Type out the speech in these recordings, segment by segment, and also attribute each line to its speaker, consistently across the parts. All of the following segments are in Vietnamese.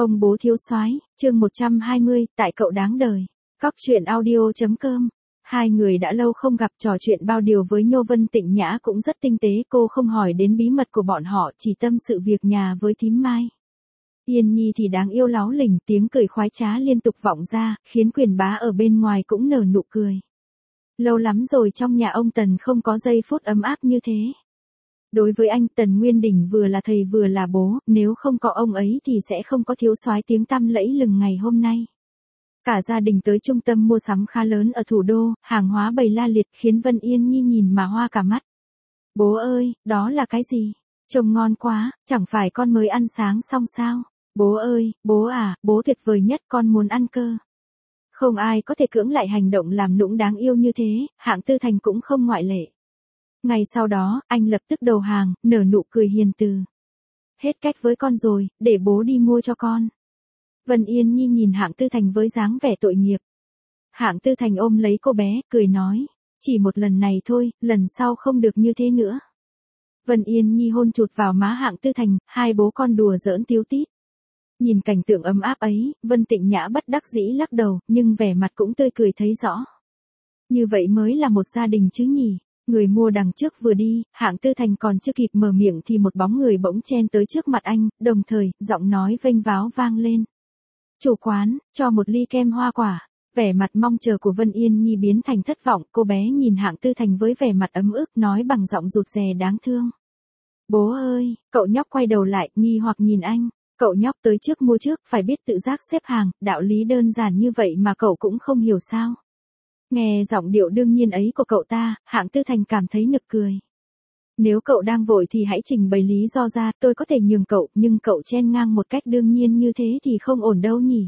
Speaker 1: Ông bố thiếu soái, chương 120, tại cậu đáng đời. Góc truyện audio.com. Hai người đã lâu không gặp, trò chuyện bao điều với Nhô Vân Tịnh Nhã cũng rất tinh tế, cô không hỏi đến bí mật của bọn họ, chỉ tâm sự việc nhà với thím Mai. Yên Nhi thì đáng yêu láu lỉnh, tiếng cười khoái trá liên tục vọng ra, khiến Quyền Bá ở bên ngoài cũng nở nụ cười. Lâu lắm rồi trong nhà ông Tần không có giây phút ấm áp như thế. Đối với anh, Tần Nguyên Đỉnh vừa là thầy vừa là bố, nếu không có ông ấy thì sẽ không có thiếu soái tiếng tăm lẫy lừng ngày hôm nay. Cả gia đình tới trung tâm mua sắm khá lớn ở thủ đô, hàng hóa bày la liệt khiến Vân Yên Nhi nhìn mà hoa cả mắt. Bố ơi, đó là cái gì? Trông ngon quá, chẳng phải con mới ăn sáng xong sao? Bố ơi, bố à, bố tuyệt vời nhất, con muốn ăn cơ. Không ai có thể cưỡng lại hành động làm nũng đáng yêu như thế, Hạng Tư Thành cũng không ngoại lệ. Ngày sau đó, anh lập tức đầu hàng, nở nụ cười hiền từ. Hết cách với con rồi, để bố đi mua cho con. Vân Yên Nhi nhìn Hạng Tư Thành với dáng vẻ tội nghiệp. Hạng Tư Thành ôm lấy cô bé, cười nói, chỉ một lần này thôi, lần sau không được như thế nữa. Vân Yên Nhi hôn chụt vào má Hạng Tư Thành, hai bố con đùa giỡn tíu tít. Nhìn cảnh tượng ấm áp ấy, Vân Tịnh Nhã bất đắc dĩ lắc đầu, nhưng vẻ mặt cũng tươi cười thấy rõ. Như vậy mới là một gia đình chứ nhỉ. Người mua đằng trước vừa đi, Hạng Tư Thành còn chưa kịp mở miệng thì một bóng người bỗng chen tới trước mặt anh, đồng thời, giọng nói vênh váo vang lên. Chủ quán, cho một ly kem hoa quả. Vẻ mặt mong chờ của Vân Yên Nhi biến thành thất vọng, cô bé nhìn Hạng Tư Thành với vẻ mặt ấm ức nói bằng giọng rụt rè đáng thương. Bố ơi, cậu nhóc quay đầu lại, nghi hoặc nhìn anh. Cậu nhóc tới trước mua trước, phải biết tự giác xếp hàng, đạo lý đơn giản như vậy mà cậu cũng không hiểu sao. Nghe giọng điệu đương nhiên ấy của cậu ta, Hạng Tư Thành cảm thấy nực cười. Nếu cậu đang vội thì hãy trình bày lý do ra, tôi có thể nhường cậu, nhưng cậu chen ngang một cách đương nhiên như thế thì không ổn đâu nhỉ.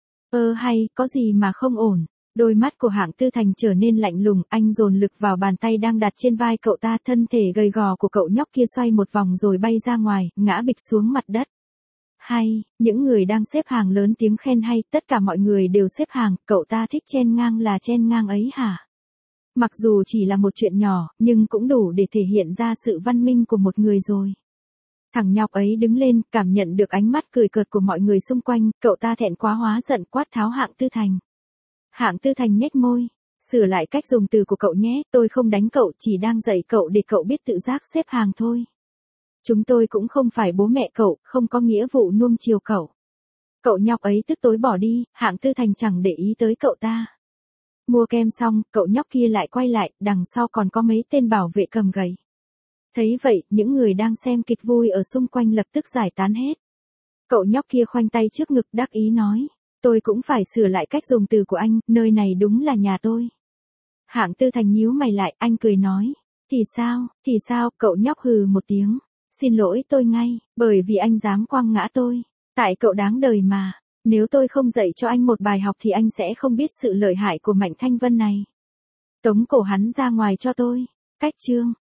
Speaker 1: Hay, có gì mà không ổn. Đôi mắt của Hạng Tư Thành trở nên lạnh lùng, anh dồn lực vào bàn tay đang đặt trên vai cậu ta, thân thể gầy gò của cậu nhóc kia xoay một vòng rồi bay ra ngoài, ngã bịch xuống mặt đất. Hay, những người đang xếp hàng lớn tiếng khen hay, tất cả mọi người đều xếp hàng, cậu ta thích chen ngang là chen ngang ấy hả? Mặc dù chỉ là một chuyện nhỏ, nhưng cũng đủ để thể hiện ra sự văn minh của một người rồi. Thằng nhóc ấy đứng lên, cảm nhận được ánh mắt cười cợt của mọi người xung quanh, cậu ta thẹn quá hóa giận quát tháo Hạng Tư Thành. Hạng Tư Thành nhếch môi, sửa lại cách dùng từ của cậu nhé, tôi không đánh cậu, chỉ đang dạy cậu để cậu biết tự giác xếp hàng thôi. Chúng tôi cũng không phải bố mẹ cậu, không có nghĩa vụ nuông chiều cậu. Cậu nhóc ấy tức tối bỏ đi, Hạng Tư Thành chẳng để ý tới cậu ta. Mua kem xong, cậu nhóc kia lại quay lại, đằng sau còn có mấy tên bảo vệ cầm gậy. Thấy vậy, những người đang xem kịch vui ở xung quanh lập tức giải tán hết. Cậu nhóc kia khoanh tay trước ngực đắc ý nói, tôi cũng phải sửa lại cách dùng từ của anh, nơi này đúng là nhà tôi. Hạng Tư Thành nhíu mày lại, anh cười nói, thì sao, cậu nhóc hừ một tiếng. Xin lỗi tôi ngay, bởi vì anh dám quăng ngã tôi. Tại cậu đáng đời mà. Nếu tôi không dạy cho anh một bài học thì anh sẽ không biết sự lợi hại của Mạnh Thanh Vân này. Tống cổ hắn ra ngoài cho tôi. Cách chương.